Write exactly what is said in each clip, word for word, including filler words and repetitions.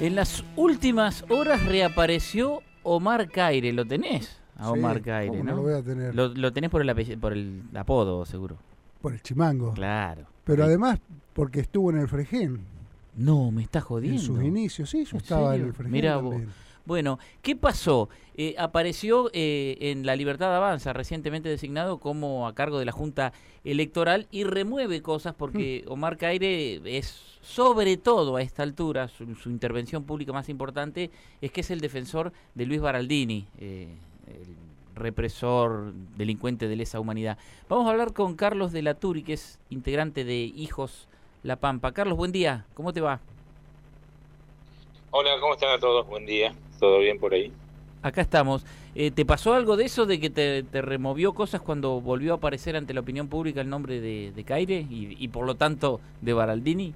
En las últimas horas reapareció Omar Caire. ¿Lo tenés? A Omar Sí, Caire, ¿cómo ¿no? no lo voy a tener? Lo, lo tenés por el, apell- por el apodo, seguro. Por el chimango. Claro. Pero Sí. además porque estuvo en el Fregén. No, me estás jodiendo. En sus inicios, sí, yo ¿En estaba serio? en el Fregén Mirá vos. también. Bueno, ¿qué pasó? Eh, apareció eh, en La Libertad Avanza, recientemente designado como a cargo de la Junta Electoral, y remueve cosas porque Omar Caire es, sobre todo a esta altura, su, su intervención pública más importante es que es el defensor de Luis Baraldini, eh, el represor, delincuente de lesa humanidad. Vamos a hablar con Carlos de la Turi, que es integrante de Hijos La Pampa. Carlos, buen día, ¿cómo te va? Hola, ¿cómo están a todos? Buen día. ¿Todo bien por ahí? Acá estamos. Eh, ¿Te pasó algo de eso, de que te, te removió cosas cuando volvió a aparecer ante la opinión pública el nombre de, de Caire y, y por lo tanto de Baraldini?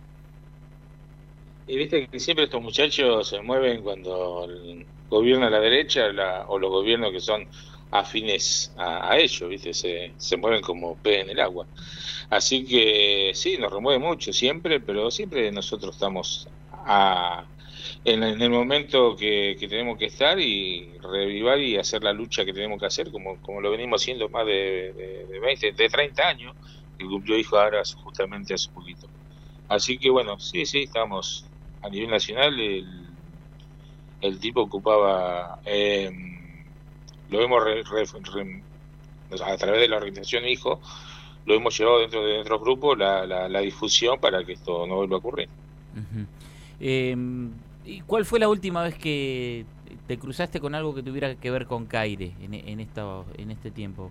Y viste que siempre estos muchachos se mueven cuando el- gobierna la derecha la, o los gobiernos que son afines a, a ellos, ¿viste? Se, se mueven como pez en el agua. Así que sí, nos remueve mucho siempre, pero siempre nosotros estamos a, en, en el momento que, que tenemos que estar y revivar y hacer la lucha que tenemos que hacer, como, como lo venimos haciendo más de, de, de veinte, de treinta años, que cumplió hijo ahora justamente hace poquito. Así que bueno, sí, sí, estamos a nivel nacional, el, el tipo ocupaba, eh, lo hemos re, re, re, a través de la organización Hijo, lo hemos llevado dentro de nuestros grupos la, la, la difusión para que esto no vuelva a ocurrir. Uh-huh. Eh, ¿y cuál fue la última vez que te cruzaste con algo que tuviera que ver con Caire en, en, esta, en este tiempo?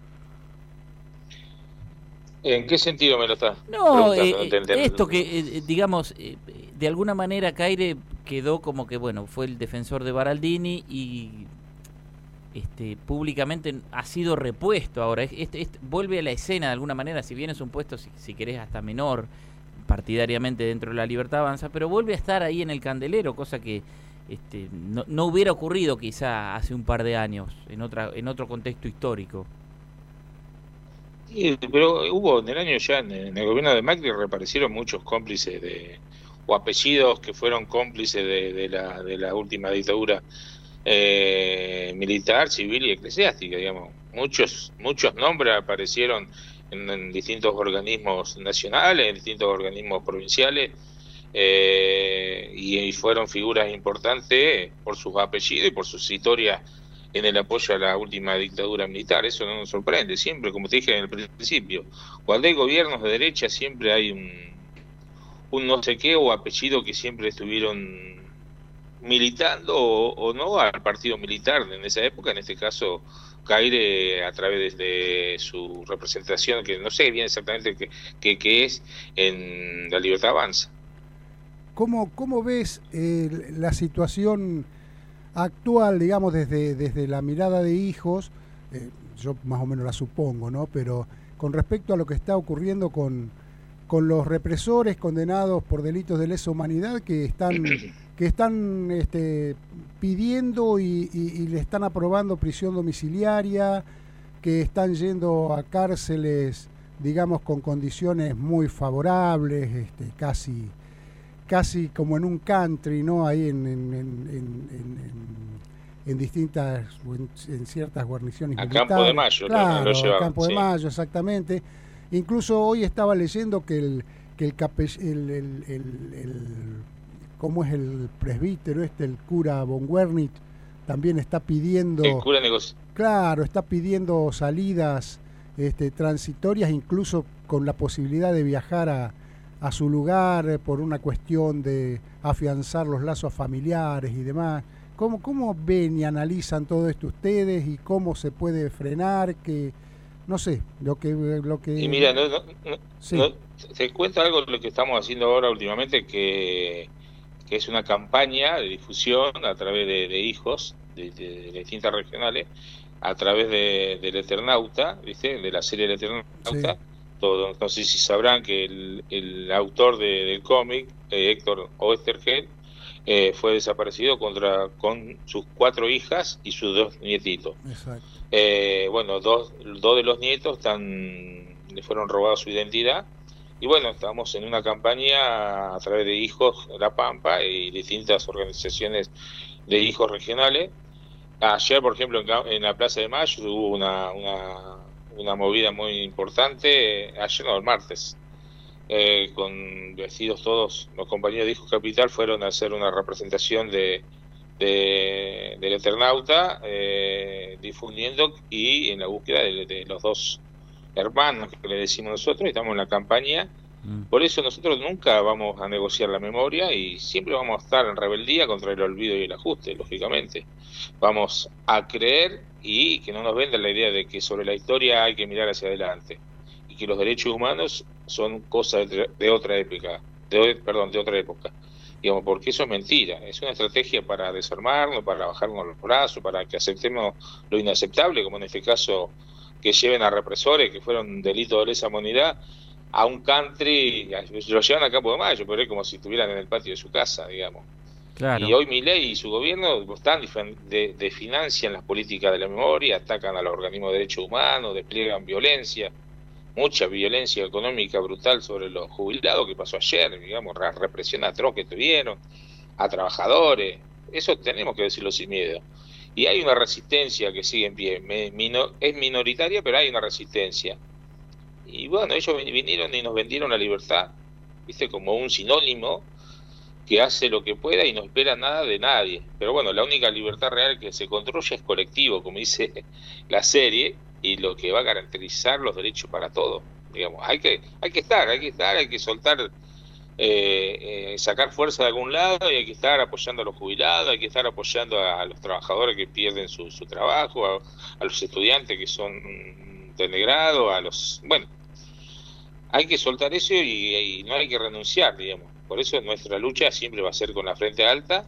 ¿En qué sentido me lo estás No, eh, preguntando? eh, esto que, eh, digamos, eh, de alguna manera Caire quedó como que, bueno, fue el defensor de Baraldini y este públicamente ha sido repuesto ahora. Este, este, vuelve a la escena de alguna manera, si bien es un puesto, si, si querés, hasta menor partidariamente dentro de La Libertad Avanza, pero vuelve a estar ahí en el candelero, cosa que este, no, no hubiera ocurrido quizá hace un par de años, en, otra, en otro contexto histórico. Sí, pero hubo en el año ya, en, en el gobierno de Macri reaparecieron muchos cómplices de o apellidos que fueron cómplices de, de la de la última dictadura eh, militar, civil y eclesiástica, digamos. Muchos muchos nombres aparecieron en, en distintos organismos nacionales, en distintos organismos provinciales, eh, y, y fueron figuras importantes por sus apellidos y por sus historias en el apoyo a la última dictadura militar. Eso no nos sorprende, siempre, como te dije en el principio, cuando hay gobiernos de derecha siempre hay un, un no sé qué o apellido que siempre estuvieron militando o, o no al partido militar en esa época, en este caso Caire a través de su representación, que no sé bien exactamente qué, qué, qué es en La Libertad Avanza. ¿Cómo, cómo ves eh, la situación actual, digamos, desde, desde la mirada de Hijos? Eh, yo más o menos la supongo, ¿no? Pero con respecto a lo que está ocurriendo con, con los represores condenados por delitos de lesa humanidad que están, que están este, pidiendo y, y, y le están aprobando prisión domiciliaria, que están yendo a cárceles, digamos, con condiciones muy favorables, este, casi... casi como en un country, ¿no? Ahí en, en, en, en, en, en distintas, en, en ciertas guarniciones a militares. Campo de Mayo, claro, lo llevaban, Campo de sí. Mayo, exactamente. Incluso hoy estaba leyendo que el que el, cape, el, el, el, el cómo es el presbítero este, el cura von Wernich, también está pidiendo, el cura negocio. Claro, está pidiendo salidas este, transitorias, incluso con la posibilidad de viajar a a su lugar por una cuestión de afianzar los lazos familiares y demás. ¿Cómo, cómo ven y analizan todo esto ustedes y cómo se puede frenar? Que no sé, lo que... Lo que... Y mira, no, no, no, sí. no, te cuento algo de lo que estamos haciendo ahora últimamente, que, que es una campaña de difusión a través de, de hijos de, de, de distintas regionales, a través de, del Eternauta, ¿viste? De la serie del Eternauta. Sí. Todo. No sé si sabrán que el, el autor de, del cómic, eh, Héctor Oesterheld, eh, fue desaparecido contra con sus cuatro hijas y sus dos nietitos. Exacto. Eh, bueno, dos, dos de los nietos están, le fueron robados su identidad Y bueno, estamos en una campaña a través de Hijos de La Pampa y distintas organizaciones de hijos regionales. Ayer, por ejemplo, en, en la Plaza de Mayo hubo una, una, una movida muy importante, ayer no, el martes, eh, con vestidos todos, los compañeros de Hijos Capital fueron a hacer una representación de, de del Eternauta, eh, difundiendo y en la búsqueda de, de los dos hermanos que le decimos nosotros, estamos en la campaña. Por eso nosotros nunca vamos a negociar la memoria y siempre vamos a estar en rebeldía contra el olvido y el ajuste, lógicamente. Vamos a creer y que no nos vendan la idea de que sobre la historia hay que mirar hacia adelante y que los derechos humanos son cosas de, de otra época, de, perdón, de otra época. Digamos, porque eso es mentira, es una estrategia para desarmarnos, para bajarnos los brazos, para que aceptemos lo inaceptable, como en este caso que lleven a represores que fueron delitos de lesa humanidad a un country, lo llevan a Campo de Mayo, pero es como si estuvieran en el patio de su casa, digamos. Claro. Y hoy Milei y su gobierno están de, de financian las políticas de la memoria, atacan a los organismos de derechos humanos, despliegan violencia, mucha violencia económica brutal sobre los jubilados que pasó ayer, digamos, la represión atroz que tuvieron, a trabajadores, eso tenemos que decirlo sin miedo. Y hay una resistencia que sigue en pie, Me, mino, es minoritaria, pero hay una resistencia. Y bueno, ellos vinieron y nos vendieron la libertad, viste, como un sinónimo que hace lo que pueda y no espera nada de nadie. Pero bueno, la única libertad real que se construye es colectivo, como dice la serie, y lo que va a garantizar los derechos para todos. Digamos, hay que, hay que estar, hay que estar, hay que soltar, eh, eh, sacar fuerza de algún lado y hay que estar apoyando a los jubilados, hay que estar apoyando a, a los trabajadores que pierden su, su trabajo, a, a los estudiantes que son de grado, a los, bueno, hay que soltar eso y, y no hay que renunciar, digamos. Por eso nuestra lucha siempre va a ser con la frente alta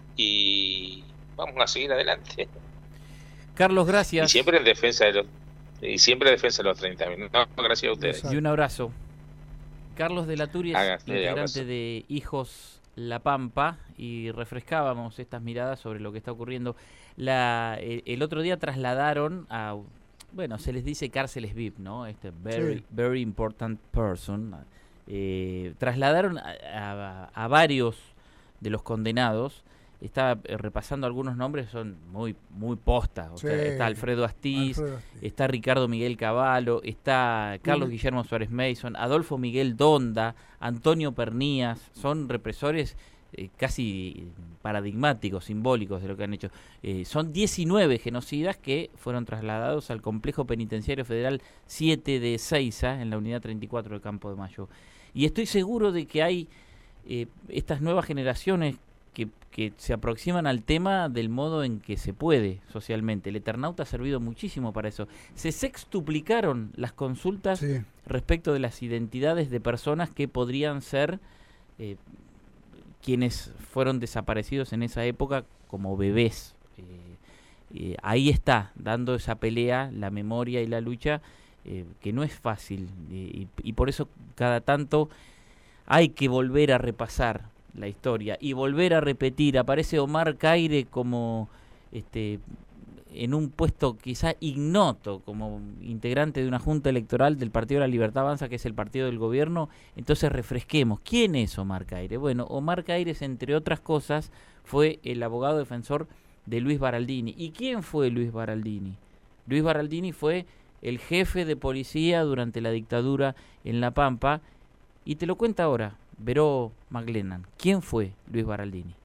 y vamos a seguir adelante. Carlos, gracias. Y siempre en defensa de los, y siempre en defensa de los treinta mil. No, gracias a ustedes. Y un abrazo. Carlos de la Turia es Hágase, integrante abrazo. de Hijos La Pampa y refrescábamos estas miradas sobre lo que está ocurriendo. La, el, el otro día trasladaron a... Bueno, se les dice cárceles V I P, ¿no? Este very, sí. very important person. Eh, trasladaron a, a, a varios de los condenados. Estaba eh, repasando algunos nombres, son muy muy postas. O sí. sea, está Alfredo Astiz, Alfredo Astiz, está Ricardo Miguel Cavallo, está Carlos sí. Guillermo Suárez Mason, Adolfo Miguel Donda, Antonio Pernías. Son represores eh, casi paradigmáticos, simbólicos de lo que han hecho. Eh, son diecinueve genocidas que fueron trasladados al Complejo Penitenciario Federal siete de Ezeiza, en la unidad treinta y cuatro de Campo de Mayo. Y estoy seguro de que hay eh, estas nuevas generaciones que, que se aproximan al tema del modo en que se puede socialmente. El Eternauta ha servido muchísimo para eso. Se sextuplicaron las consultas sí. respecto de las identidades de personas que podrían ser... Eh, quienes fueron desaparecidos en esa época como bebés. Eh, eh, ahí está, dando esa pelea, la memoria y la lucha, eh, que no es fácil. Eh, y, y por eso cada tanto hay que volver a repasar la historia y volver a repetir. Aparece Omar Caire como este en un puesto quizá ignoto, como integrante de una junta electoral del Partido de la Libertad Avanza, que es el partido del gobierno. Entonces refresquemos, ¿quién es Omar Caire? Bueno, Omar Caire, entre otras cosas, fue el abogado defensor de Luis Baraldini. ¿Y quién fue Luis Baraldini? Luis Baraldini fue el jefe de policía durante la dictadura en La Pampa, y te lo cuenta ahora Vero McLennan. ¿Quién fue Luis Baraldini?